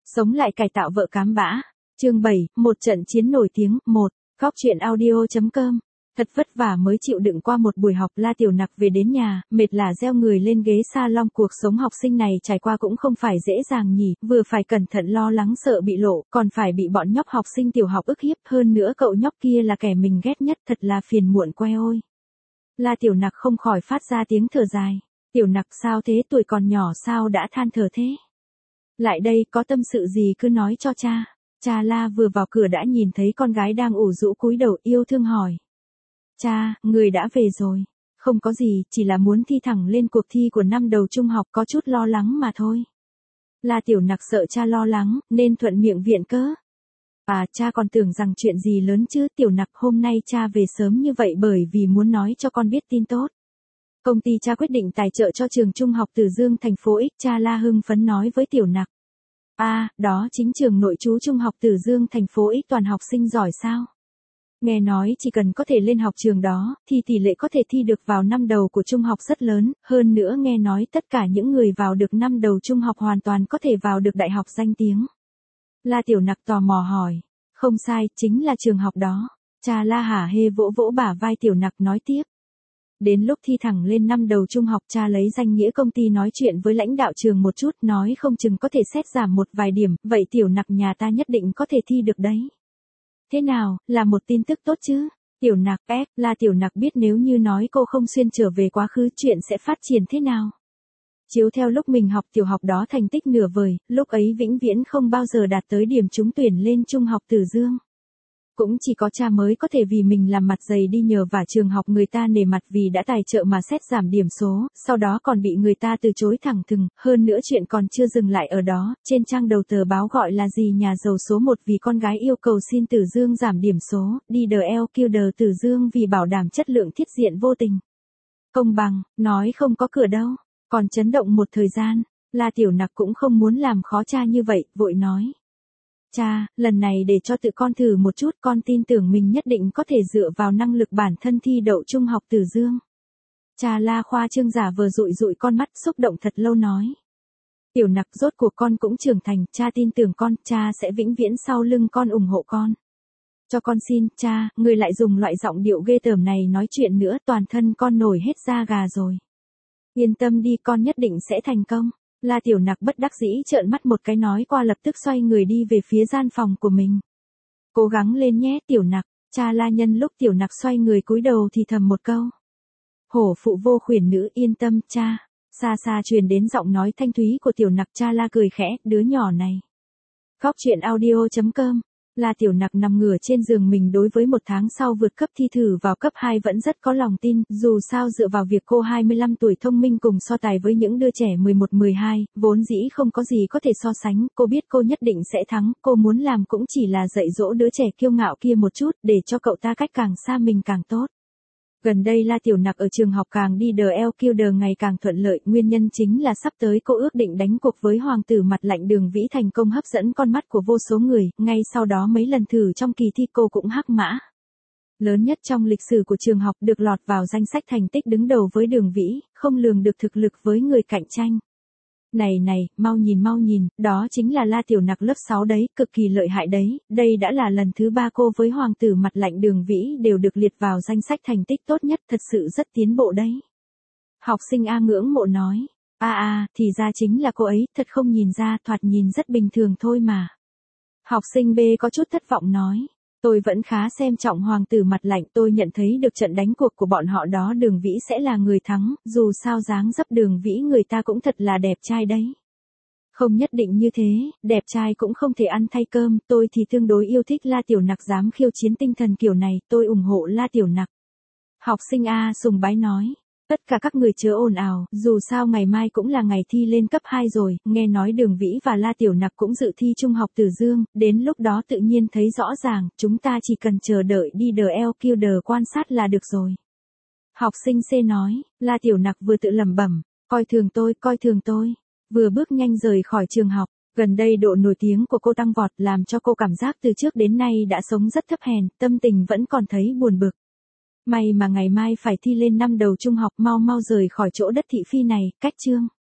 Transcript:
Sống lại cải tạo vợ cám bã. Chương 7, một trận chiến nổi tiếng. 1. Góc truyện audio.com. Thật vất vả mới chịu đựng qua một buổi học, La Tiểu Nặc về đến nhà, mệt lả gieo người lên ghế salon. Cuộc sống học sinh này trải qua cũng không phải dễ dàng nhỉ, vừa phải cẩn thận lo lắng sợ bị lộ, còn phải bị bọn nhóc học sinh tiểu học ức hiếp, hơn nữa cậu nhóc kia là kẻ mình ghét nhất, thật là phiền muộn que ôi. La Tiểu Nặc không khỏi phát ra tiếng thở dài. Tiểu Nặc sao thế, tuổi còn nhỏ sao đã than thở thế? Lại đây, có tâm sự gì cứ nói cho cha. Cha La vừa vào cửa đã nhìn thấy con gái đang ủ rũ cúi đầu, yêu thương hỏi. Cha, người đã về rồi. Không có gì, chỉ là muốn thi thẳng lên cuộc thi của năm đầu trung học, có chút lo lắng mà thôi. La Tiểu Nặc sợ cha lo lắng, nên thuận miệng viện cớ. À, cha còn tưởng rằng chuyện gì lớn chứ. Tiểu Nặc, hôm nay cha về sớm như vậy bởi vì muốn nói cho con biết tin tốt. Công ty cha quyết định tài trợ cho trường trung học Từ Dương thành phố X. Cha La hưng phấn nói với Tiểu Nặc. À, đó chính trường nội trú trung học Từ Dương thành phố X toàn học sinh giỏi sao? Nghe nói chỉ cần có thể lên học trường đó, thì tỷ lệ có thể thi được vào năm đầu của trung học rất lớn, hơn nữa nghe nói tất cả những người vào được năm đầu trung học hoàn toàn có thể vào được đại học danh tiếng. La Tiểu Nặc tò mò hỏi. Không sai, chính là trường học đó. Cha La hả hê vỗ vỗ bả vai Tiểu Nặc nói tiếp. Đến lúc thi thẳng lên năm đầu trung học, cha lấy danh nghĩa công ty nói chuyện với lãnh đạo trường một chút, nói không chừng có thể xét giảm một vài điểm, vậy Tiểu Nặc nhà ta nhất định có thể thi được đấy. Thế nào, là một tin tức tốt chứ? Tiểu Nặc La Tiểu Nặc biết nếu như nói cô không xuyên trở về quá khứ chuyện sẽ phát triển thế nào. Chiếu theo lúc mình học tiểu học đó thành tích nửa vời, lúc ấy vĩnh viễn không bao giờ đạt tới điểm trúng tuyển lên trung học Từ Dương. Cũng chỉ có cha mới có thể vì mình làm mặt dày đi nhờ vả trường học người ta nể mặt vì đã tài trợ mà xét giảm điểm số, sau đó còn bị người ta từ chối thẳng thừng, hơn nữa chuyện còn chưa dừng lại ở đó, trên trang đầu tờ báo gọi là gì nhà giàu số 1 vì con gái yêu cầu xin Từ Dương giảm điểm số, đi DLQD Từ Dương vì bảo đảm chất lượng thiết diện vô tình. Công bằng, nói không có cửa đâu, còn chấn động một thời gian, La Tiểu Nặc cũng không muốn làm khó cha như vậy, vội nói. Cha, lần này để cho tự con thử một chút, con tin tưởng mình nhất định có thể dựa vào năng lực bản thân thi đậu trung học Từ Dương. Cha La khoa trương giả vờ dụi dụi con mắt xúc động thật lâu nói. Tiểu Nặc rốt cuộc con cũng trưởng thành, cha tin tưởng con, cha sẽ vĩnh viễn sau lưng con ủng hộ con. Cho con xin, cha, người lại dùng loại giọng điệu ghê tởm này nói chuyện nữa, toàn thân con nổi hết da gà rồi. Yên tâm đi, con nhất định sẽ thành công. La Tiểu Nặc bất đắc dĩ trợn mắt một cái nói qua lập tức xoay người đi về phía gian phòng của mình. Cố gắng lên nhé Tiểu Nặc, cha La nhân lúc Tiểu Nặc xoay người cúi đầu thì thầm một câu. Hổ phụ vô khuyển nữ, yên tâm cha. Xa xa truyền đến giọng nói thanh thúy của Tiểu Nặc. Cha La cười khẽ, đứa nhỏ này. Góc truyện audio.com. La Tiểu Nặc nằm ngửa trên giường mình đối với một tháng sau vượt cấp thi thử vào cấp 2 vẫn rất có lòng tin, dù sao dựa vào việc cô 25 tuổi thông minh cùng so tài với những đứa trẻ 11-12, vốn dĩ không có gì có thể so sánh, cô biết cô nhất định sẽ thắng, cô muốn làm cũng chỉ là dạy dỗ đứa trẻ kiêu ngạo kia một chút, để cho cậu ta cách càng xa mình càng tốt. Gần đây La Tiểu Nặc ở trường học càng đi DLQD ngày càng thuận lợi, nguyên nhân chính là sắp tới cô ước định đánh cuộc với hoàng tử mặt lạnh Đường Vĩ thành công hấp dẫn con mắt của vô số người, ngay sau đó mấy lần thử trong kỳ thi cô cũng hắc mã. Lớn nhất trong lịch sử của trường học, được lọt vào danh sách thành tích đứng đầu với Đường Vĩ, không lường được thực lực với người cạnh tranh. Này, mau nhìn, đó chính là La Tiểu Nặc lớp 6 đấy, cực kỳ lợi hại đấy, đây đã là lần thứ 3 cô với hoàng tử mặt lạnh Đường Vĩ đều được liệt vào danh sách thành tích tốt nhất, thật sự rất tiến bộ đấy. Học sinh A ngưỡng mộ nói, thì ra chính là cô ấy, thật không nhìn ra, thoạt nhìn rất bình thường thôi mà. Học sinh B có chút thất vọng nói. Tôi vẫn khá xem trọng hoàng tử mặt lạnh, tôi nhận thấy được trận đánh cuộc của bọn họ đó Đường Vĩ sẽ là người thắng, dù sao dáng dấp Đường Vĩ người ta cũng thật là đẹp trai đấy. Không nhất định như thế, đẹp trai cũng không thể ăn thay cơm, tôi thì tương đối yêu thích La Tiểu Nặc dám khiêu chiến tinh thần kiểu này, tôi ủng hộ La Tiểu Nặc. Học sinh A sùng bái nói. Tất cả các người chớ ồn ào, dù sao ngày mai cũng là ngày thi lên cấp 2 rồi, nghe nói Đường Vĩ và La Tiểu Nặc cũng dự thi trung học Từ Dương, đến lúc đó tự nhiên thấy rõ ràng, chúng ta chỉ cần chờ đợi đi DLQD quan sát là được rồi. Học sinh C nói, La Tiểu Nặc vừa tự lẩm bẩm, coi thường tôi, vừa bước nhanh rời khỏi trường học. Gần đây độ nổi tiếng của cô tăng vọt làm cho cô cảm giác từ trước đến nay đã sống rất thấp hèn, tâm tình vẫn còn thấy buồn bực. May mà ngày mai phải thi lên năm đầu trung học, mau rời khỏi chỗ đất thị phi này, cách chương.